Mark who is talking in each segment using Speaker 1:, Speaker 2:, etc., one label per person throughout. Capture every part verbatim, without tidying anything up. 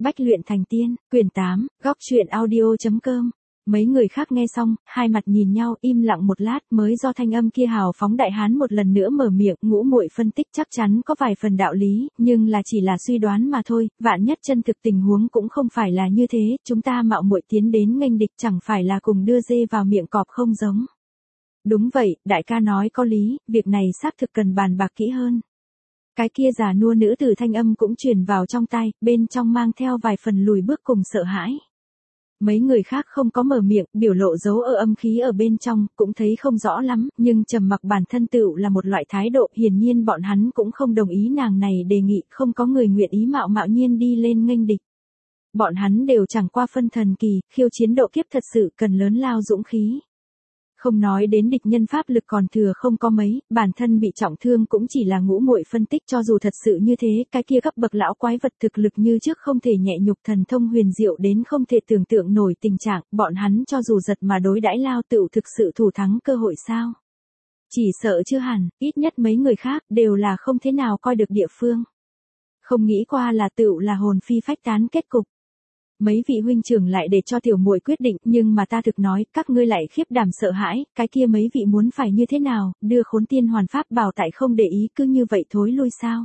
Speaker 1: Bách luyện thành tiên, quyển tám, góc truyện audio.com. Mấy người khác nghe xong, hai mặt nhìn nhau, im lặng một lát, mới do thanh âm kia hào phóng đại hán một lần nữa mở miệng. Ngũ muội phân tích chắc chắn có vài phần đạo lý, nhưng là chỉ là suy đoán mà thôi, vạn nhất chân thực tình huống cũng không phải là như thế, chúng ta mạo muội tiến đến nghênh địch chẳng phải là cùng đưa dê vào miệng cọp không giống. Đúng vậy, đại ca nói có lý, việc này xác thực cần bàn bạc kỹ hơn. Cái kia già nua nữ tử thanh âm cũng truyền vào trong tai, bên trong mang theo vài phần lùi bước cùng sợ hãi. Mấy người khác không có mở miệng, biểu lộ dấu ở âm khí ở bên trong, cũng thấy không rõ lắm, nhưng trầm mặc bản thân tựu là một loại thái độ, hiển nhiên bọn hắn cũng không đồng ý nàng này đề nghị, không có người nguyện ý mạo mạo nhiên đi lên nghênh địch. Bọn hắn đều chẳng qua phân thần kỳ, khiêu chiến độ kiếp thật sự cần lớn lao dũng khí. Không nói đến địch nhân pháp lực còn thừa không có mấy, bản thân bị trọng thương cũng chỉ là ngũ muội phân tích, cho dù thật sự như thế, cái kia cấp bậc lão quái vật thực lực như trước không thể nhẹ nhục, thần thông huyền diệu đến không thể tưởng tượng nổi tình trạng, bọn hắn cho dù giật mà đối đãi lao tựu thực sự thủ thắng cơ hội sao? Chỉ sợ chưa hẳn, ít nhất mấy người khác đều là không thế nào coi được địa phương. Không nghĩ qua là tựu là hồn phi phách tán kết cục. Mấy vị huynh trưởng lại để cho tiểu muội quyết định, nhưng mà ta thực nói, các ngươi lại khiếp đảm sợ hãi, cái kia mấy vị muốn phải như thế nào, đưa khốn tiên hoàn pháp bảo tại không để ý cứ như vậy thối lui sao.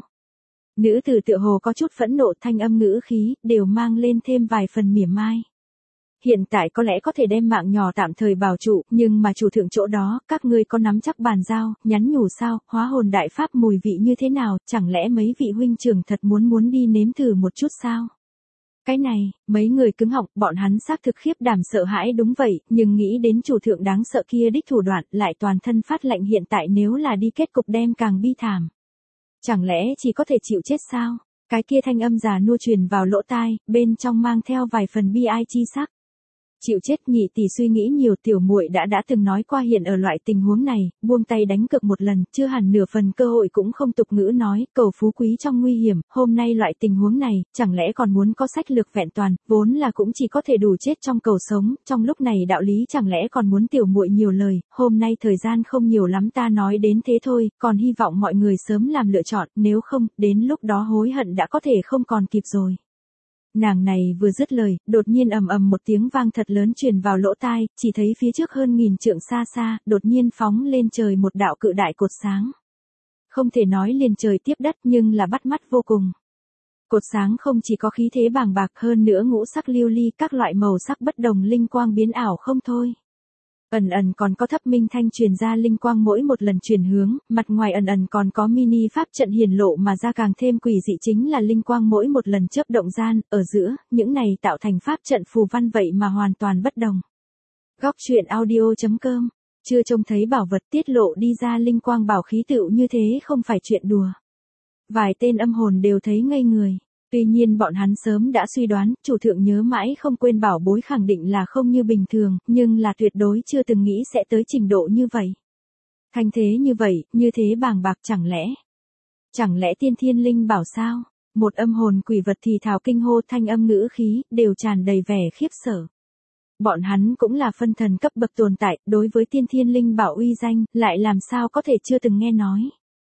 Speaker 1: Nữ tử tựa hồ có chút phẫn nộ, thanh âm ngữ khí, đều mang lên thêm vài phần mỉa mai. Hiện tại có lẽ có thể đem mạng nhỏ tạm thời bảo trụ, nhưng mà chủ thượng chỗ đó, các ngươi có nắm chắc bàn giao, nhắn nhủ sao, hóa hồn đại pháp mùi vị như thế nào, chẳng lẽ mấy vị huynh trưởng thật muốn muốn đi nếm thử một chút sao? Cái này, mấy người cứng họng, bọn hắn xác thực khiếp đảm sợ hãi đúng vậy, nhưng nghĩ đến chủ thượng đáng sợ kia đích thủ đoạn, lại toàn thân phát lạnh hiện tại nếu là đi kết cục đem càng bi thảm. Chẳng lẽ chỉ có thể chịu chết sao? Cái kia thanh âm già nua truyền vào lỗ tai, bên trong mang theo vài phần bi ai chi sắc. Chịu chết nhị tỷ suy nghĩ nhiều, tiểu muội đã đã từng nói qua hiện ở loại tình huống này, buông tay đánh cược một lần, chưa hẳn nửa phần cơ hội cũng không tục ngữ nói, cầu phú quý trong nguy hiểm, hôm nay loại tình huống này, chẳng lẽ còn muốn có sách lược vẹn toàn, vốn là cũng chỉ có thể đủ chết trong cầu sống, trong lúc này đạo lý chẳng lẽ còn muốn tiểu muội nhiều lời, hôm nay thời gian không nhiều lắm ta nói đến thế thôi, còn hy vọng mọi người sớm làm lựa chọn, nếu không, đến lúc đó hối hận đã có thể không còn kịp rồi. Nàng này vừa dứt lời, đột nhiên ầm ầm một tiếng vang thật lớn truyền vào lỗ tai, chỉ thấy phía trước hơn nghìn trượng xa xa, đột nhiên phóng lên trời một đạo cự đại cột sáng. Không thể nói liền trời tiếp đất nhưng là bắt mắt vô cùng. Cột sáng không chỉ có khí thế bàng bạc hơn nữa ngũ sắc lưu ly, các loại màu sắc bất đồng linh quang biến ảo không thôi. Ẩn ẩn còn có thấp minh thanh truyền ra linh quang mỗi một lần chuyển hướng, mặt ngoài ẩn ẩn còn có mini pháp trận hiển lộ mà ra càng thêm quỷ dị chính là linh quang mỗi một lần chớp động gian, ở giữa, những này tạo thành pháp trận phù văn vậy mà hoàn toàn bất đồng. Góc truyện audio.com, chưa trông thấy bảo vật tiết lộ đi ra linh quang bảo khí tựu như thế không phải chuyện đùa. Vài tên âm hồn đều thấy ngây người. Tuy nhiên bọn hắn sớm đã suy đoán, chủ thượng nhớ mãi không quên bảo bối khẳng định là không như bình thường, nhưng là tuyệt đối chưa từng nghĩ sẽ tới trình độ như vậy. Thanh thế như vậy, như thế bàng bạc chẳng lẽ? Chẳng lẽ tiên thiên linh bảo sao? Một âm hồn quỷ vật thì thào kinh hô, thanh âm ngữ khí, đều tràn đầy vẻ khiếp sợ. Bọn hắn cũng là phân thần cấp bậc tồn tại, đối với tiên thiên linh bảo uy danh, lại làm sao có thể chưa từng nghe nói.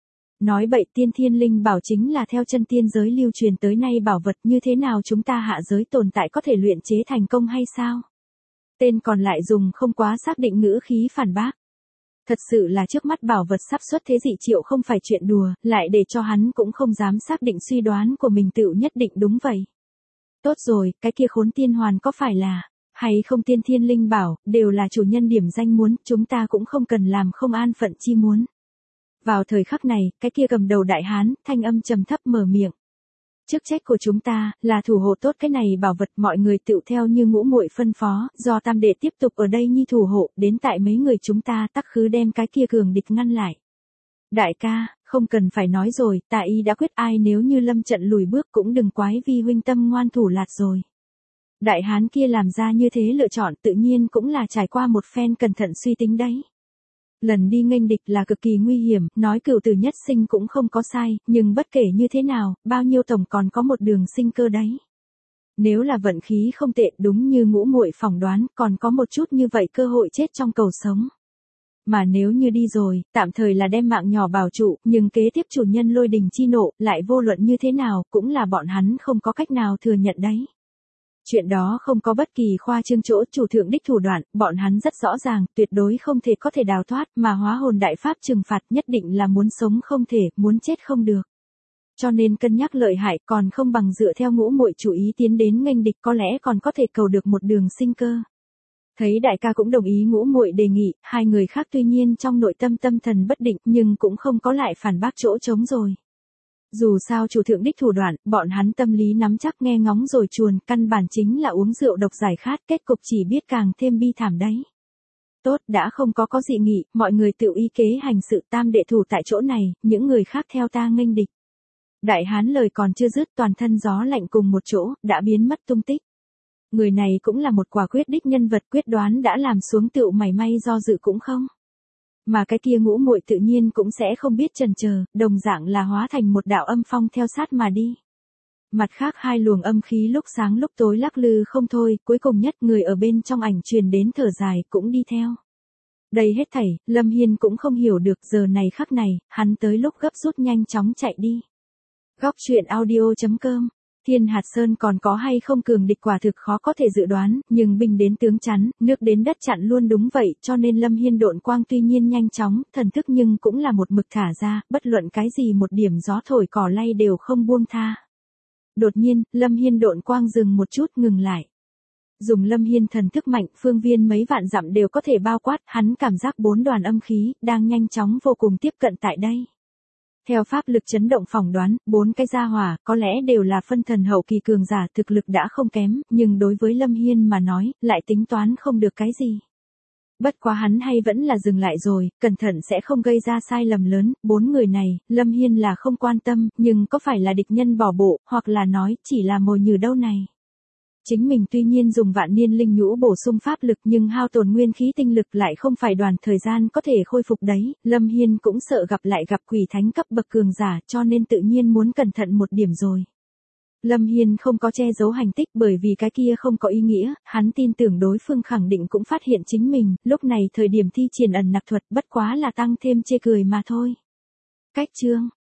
Speaker 1: Nói bậy, tiên thiên linh bảo chính là theo chân tiên giới lưu truyền tới nay bảo vật, như thế nào chúng ta hạ giới tồn tại có thể luyện chế thành công hay sao? Tên còn lại dùng không quá xác định ngữ khí phản bác. Thật sự là trước mắt bảo vật sắp xuất thế dị triệu không phải chuyện đùa, lại để cho hắn cũng không dám xác định suy đoán của mình tựu nhất định đúng vậy. Tốt rồi, cái kia khốn tiên hoàn có phải là, hay không tiên thiên linh bảo, đều là chủ nhân điểm danh muốn, chúng ta cũng không cần làm không an phận chi muốn. Vào thời khắc này, cái kia cầm đầu đại hán, thanh âm trầm thấp mở miệng. Chức trách của chúng ta, là thủ hộ tốt cái này bảo vật, mọi người tựu theo như ngũ muội phân phó, do tam đệ tiếp tục ở đây nhi thủ hộ, đến tại mấy người chúng ta tắc khứ đem cái kia cường địch ngăn lại. Đại ca, không cần phải nói rồi, ta y đã quyết ai nếu như lâm trận lùi bước cũng đừng quái vi huynh tâm ngoan thủ lạt rồi. Đại hán kia làm ra như thế lựa chọn tự nhiên cũng là trải qua một phen cẩn thận suy tính đấy. Lần đi nghênh địch là cực kỳ nguy hiểm, nói cửu tử nhất sinh cũng không có sai, nhưng bất kể như thế nào, bao nhiêu tổng còn có một đường sinh cơ đấy. Nếu là vận khí không tệ đúng như ngũ muội phỏng đoán, còn có một chút như vậy cơ hội chết trong cầu sống. Mà nếu như đi rồi, tạm thời là đem mạng nhỏ bảo trụ, nhưng kế tiếp chủ nhân lôi đình chi nộ, lại vô luận như thế nào, cũng là bọn hắn không có cách nào thừa nhận đấy. Chuyện đó không có bất kỳ khoa trương chỗ, chủ thượng đích thủ đoạn, bọn hắn rất rõ ràng, tuyệt đối không thể có thể đào thoát, mà hóa hồn đại pháp trừng phạt nhất định là muốn sống không thể, muốn chết không được. Cho nên cân nhắc lợi hại còn không bằng dựa theo ngũ muội chủ ý tiến đến nghênh địch, có lẽ còn có thể cầu được một đường sinh cơ. Thấy đại ca cũng đồng ý ngũ muội đề nghị, hai người khác tuy nhiên trong nội tâm tâm thần bất định nhưng cũng không có lại phản bác chỗ trống rồi. Dù sao chủ thượng đích thủ đoạn, bọn hắn tâm lý nắm chắc nghe ngóng rồi chuồn, căn bản chính là uống rượu độc giải khát, kết cục chỉ biết càng thêm bi thảm đấy. Tốt, đã không có có dị nghị, mọi người tự ý kế hành sự, tam đệ thủ tại chỗ này, những người khác theo ta nghênh địch. Đại hán lời còn chưa dứt, toàn thân gió lạnh cùng một chỗ, đã biến mất tung tích. Người này cũng là một quả quyết đích nhân vật, quyết đoán đã làm xuống tựu mảy may do dự cũng không. Mà cái kia ngũ muội tự nhiên cũng sẽ không biết chần chờ, đồng dạng là hóa thành một đạo âm phong theo sát mà đi. Mặt khác hai luồng âm khí lúc sáng lúc tối lắc lư không thôi, cuối cùng nhất người ở bên trong ảnh truyền đến thở dài cũng đi theo. Đây hết thảy, Lâm Hiên cũng không hiểu được giờ này khắc này, hắn tới lúc gấp rút nhanh chóng chạy đi. Góc truyện audio chấm com. Thiên Hạt Sơn còn có hay không cường địch quả thực khó có thể dự đoán, nhưng binh đến tướng chắn, nước đến đất chặn luôn đúng vậy, cho nên Lâm Hiên độn quang tuy nhiên nhanh chóng, thần thức nhưng cũng là một mực thả ra, bất luận cái gì một điểm gió thổi cỏ lay đều không buông tha. Đột nhiên, Lâm Hiên độn quang dừng một chút ngừng lại. Dùng Lâm Hiên thần thức mạnh, phương viên mấy vạn dặm đều có thể bao quát, hắn cảm giác bốn đoàn âm khí, đang nhanh chóng vô cùng tiếp cận tại đây. Theo pháp lực chấn động phỏng đoán, bốn cái gia hỏa, có lẽ đều là phân thần hậu kỳ cường giả, thực lực đã không kém, nhưng đối với Lâm Hiên mà nói, lại tính toán không được cái gì. Bất quá hắn hay vẫn là dừng lại rồi, cẩn thận sẽ không gây ra sai lầm lớn, bốn người này, Lâm Hiên là không quan tâm, nhưng có phải là địch nhân bỏ bộ, hoặc là nói, chỉ là mồi nhử đâu này. Chính mình tuy nhiên dùng vạn niên linh nhũ bổ sung pháp lực nhưng hao tổn nguyên khí tinh lực lại không phải đoàn thời gian có thể khôi phục đấy, Lâm Hiên cũng sợ gặp lại gặp quỷ thánh cấp bậc cường giả cho nên tự nhiên muốn cẩn thận một điểm rồi. Lâm Hiên không có che giấu hành tích bởi vì cái kia không có ý nghĩa, hắn tin tưởng đối phương khẳng định cũng phát hiện chính mình, lúc này thời điểm thi triển ẩn nặc thuật bất quá là tăng thêm chê cười mà thôi. Cách chương